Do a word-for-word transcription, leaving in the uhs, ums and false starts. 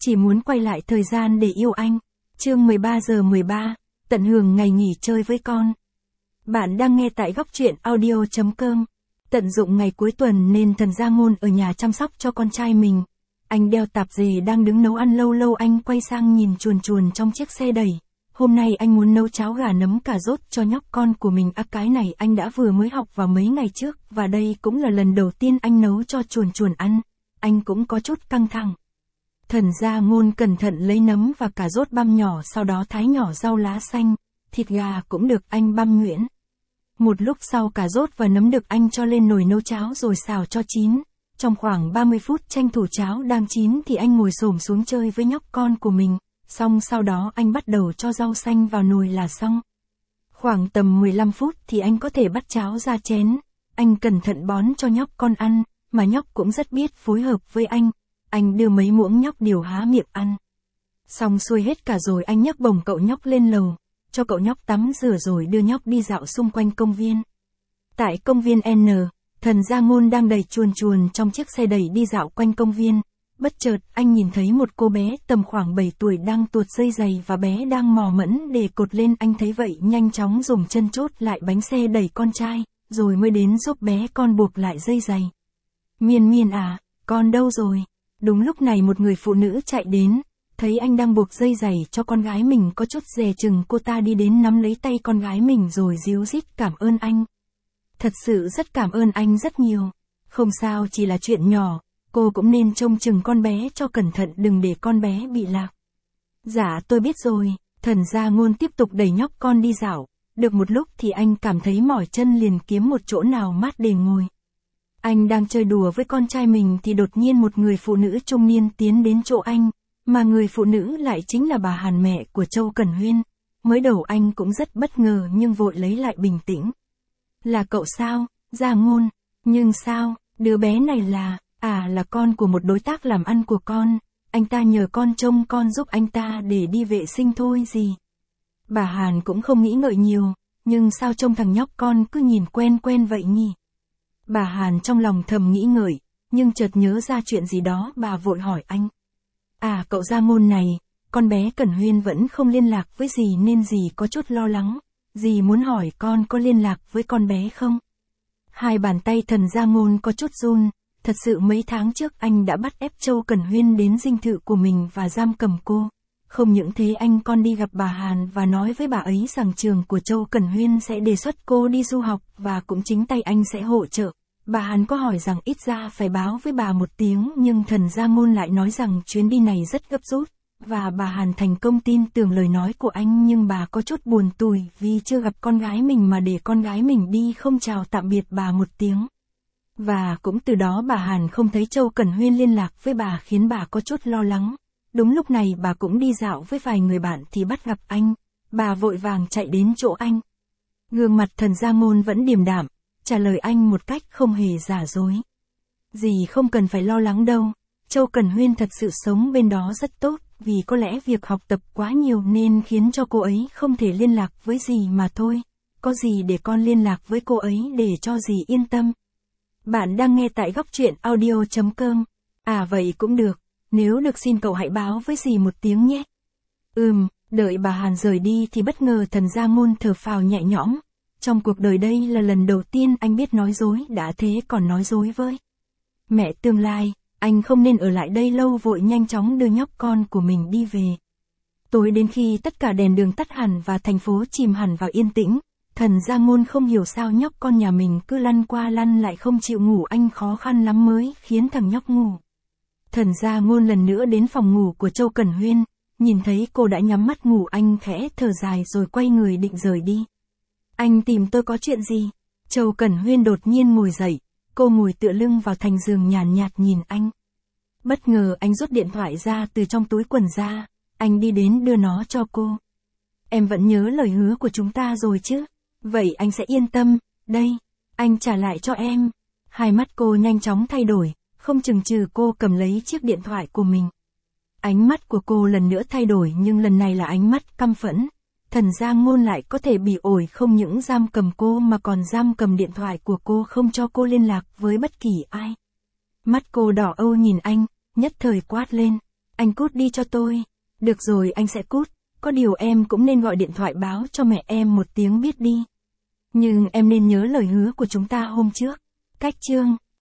chỉ muốn quay lại thời gian để yêu anh. Chương mười ba giờ mười ba, tận hưởng ngày nghỉ chơi với con. Bạn đang nghe tại góc truyện audio chấm com. Tận dụng ngày cuối tuần nên Thần Gia Ngôn ở nhà chăm sóc cho con trai mình. Anh đeo tạp dề đang đứng nấu ăn, lâu lâu anh quay sang nhìn chuồn chuồn trong chiếc xe đẩy. Hôm nay anh muốn nấu cháo gà nấm cà rốt cho nhóc con của mình. À, cái này anh đã vừa mới học vào mấy ngày trước, và đây cũng là lần đầu tiên anh nấu cho chuồn chuồn ăn. Anh cũng có chút căng thẳng. Thần Gia Ngôn cẩn thận lấy nấm và cà rốt băm nhỏ, sau đó thái nhỏ rau lá xanh, thịt gà cũng được anh băm nhuyễn. Một lúc sau cà rốt và nấm được anh cho lên nồi nấu cháo rồi xào cho chín. Trong khoảng ba mươi phút tranh thủ cháo đang chín thì anh ngồi xổm xuống chơi với nhóc con của mình. Xong sau đó anh bắt đầu cho rau xanh vào nồi là xong. Khoảng tầm mười lăm phút thì anh có thể bắt cháo ra chén. Anh cẩn thận bón cho nhóc con ăn, mà nhóc cũng rất biết phối hợp với anh. Anh đưa mấy muỗng, nhóc đều há miệng ăn. Xong xuôi hết cả rồi anh nhấc bổng cậu nhóc lên lầu, cho cậu nhóc tắm rửa rồi đưa nhóc đi dạo xung quanh công viên. Tại công viên N, Thần Gia Ngôn đang đẩy chuồn chuồn trong chiếc xe đẩy đi dạo quanh công viên. Bất chợt, anh nhìn thấy một cô bé tầm khoảng bảy tuổi đang tuột dây giày và bé đang mò mẫm để cột lên. Anh thấy vậy nhanh chóng dùng chân chốt lại bánh xe đẩy con trai, rồi mới đến giúp bé con buộc lại dây giày. Miên Miên à, con đâu rồi? Đúng lúc này một người phụ nữ chạy đến, thấy anh đang buộc dây giày cho con gái mình có chút dè chừng, cô ta đi đến nắm lấy tay con gái mình rồi ríu rít cảm ơn anh. Thật sự rất cảm ơn anh rất nhiều. Không sao, chỉ là chuyện nhỏ, cô cũng nên trông chừng con bé cho cẩn thận đừng để con bé bị lạc. Dạ tôi biết rồi. Thần Gia Ngôn tiếp tục đẩy nhóc con đi dạo. Được một lúc thì anh cảm thấy mỏi chân, liền kiếm một chỗ nào mát để ngồi. Anh đang chơi đùa với con trai mình thì đột nhiên một người phụ nữ trung niên tiến đến chỗ anh, mà người phụ nữ lại chính là bà Hàn, mẹ của Châu Cẩn Huyên. Mới đầu anh cũng rất bất ngờ nhưng vội lấy lại bình tĩnh. Là cậu sao, Gia Ngôn? Nhưng sao, đứa bé này là, à là con của một đối tác làm ăn của con, anh ta nhờ con trông con giúp anh ta để đi vệ sinh thôi gì. Bà Hàn cũng không nghĩ ngợi nhiều, nhưng sao trông thằng nhóc con cứ nhìn quen quen vậy nhỉ? Bà Hàn trong lòng thầm nghĩ ngợi, nhưng chợt nhớ ra chuyện gì đó, bà vội hỏi anh. À cậu Gia Ngôn này, con bé Cẩn Huyên vẫn không liên lạc với dì nên dì có chút lo lắng. Dì muốn hỏi con có liên lạc với con bé không? Hai bàn tay Thần Gia Ngôn có chút run, thật sự mấy tháng trước anh đã bắt ép Châu Cẩn Huyên đến dinh thự của mình và giam cầm cô. Không những thế anh còn đi gặp bà Hàn và nói với bà ấy rằng trường của Châu Cẩn Huyên sẽ đề xuất cô đi du học và cũng chính tay anh sẽ hỗ trợ. Bà Hàn có hỏi rằng ít ra phải báo với bà một tiếng, nhưng Thần Gia Ngôn lại nói rằng chuyến đi này rất gấp rút. Và bà Hàn thành công tin tưởng lời nói của anh, nhưng bà có chút buồn tủi vì chưa gặp con gái mình mà để con gái mình đi không chào tạm biệt bà một tiếng. Và cũng từ đó bà Hàn không thấy Châu Cẩn Huyên liên lạc với bà, khiến bà có chút lo lắng. Đúng lúc này bà cũng đi dạo với vài người bạn thì bắt gặp anh. Bà vội vàng chạy đến chỗ anh. Gương mặt Thần Gia Ngôn vẫn điềm đạm, trả lời anh một cách không hề giả dối. Dì không cần phải lo lắng đâu, Châu Cẩn Huyên thật sự sống bên đó rất tốt. Vì có lẽ việc học tập quá nhiều nên khiến cho cô ấy không thể liên lạc với dì mà thôi. Có gì để con liên lạc với cô ấy để cho dì yên tâm. Bạn đang nghe tại góc truyện audio chấm com. À vậy cũng được, nếu được xin cậu hãy báo với dì một tiếng nhé. Ừm, đợi bà Hàn rời đi thì bất ngờ Thần Gia Ngôn thở phào nhẹ nhõm. Trong cuộc đời đây là lần đầu tiên anh biết nói dối, đã thế còn nói dối với mẹ tương lai. Anh không nên ở lại đây lâu, vội nhanh chóng đưa nhóc con của mình đi về. Tối đến khi tất cả đèn đường tắt hẳn và thành phố chìm hẳn vào yên tĩnh, Thần Gia Ngôn không hiểu sao nhóc con nhà mình cứ lăn qua lăn lại không chịu ngủ. Anh khó khăn lắm mới khiến thằng nhóc ngủ. Thần Gia Ngôn lần nữa đến phòng ngủ của Châu Cẩn Huyên, nhìn thấy cô đã nhắm mắt ngủ, anh khẽ thở dài rồi quay người định rời đi. Anh tìm tôi có chuyện gì? Châu Cẩn Huyên đột nhiên ngồi dậy. Cô ngồi tựa lưng vào thành giường nhàn nhạt, nhạt nhìn anh. Bất ngờ anh rút điện thoại ra từ trong túi quần ra, anh đi đến đưa nó cho cô. Em vẫn nhớ lời hứa của chúng ta rồi chứ? Vậy anh sẽ yên tâm, đây, anh trả lại cho em. Hai mắt cô nhanh chóng thay đổi, không chừng chừ cô cầm lấy chiếc điện thoại của mình. Ánh mắt của cô lần nữa thay đổi, nhưng lần này là ánh mắt căm phẫn. Thần Gia Ngôn lại có thể bị ổi không những giam cầm cô mà còn giam cầm điện thoại của cô, không cho cô liên lạc với bất kỳ ai. Mắt cô đỏ âu nhìn anh, nhất thời quát lên. Anh cút đi cho tôi. Được rồi, anh sẽ cút. Có điều em cũng nên gọi điện thoại báo cho mẹ em một tiếng biết đi. Nhưng em nên nhớ lời hứa của chúng ta hôm trước. Cách chương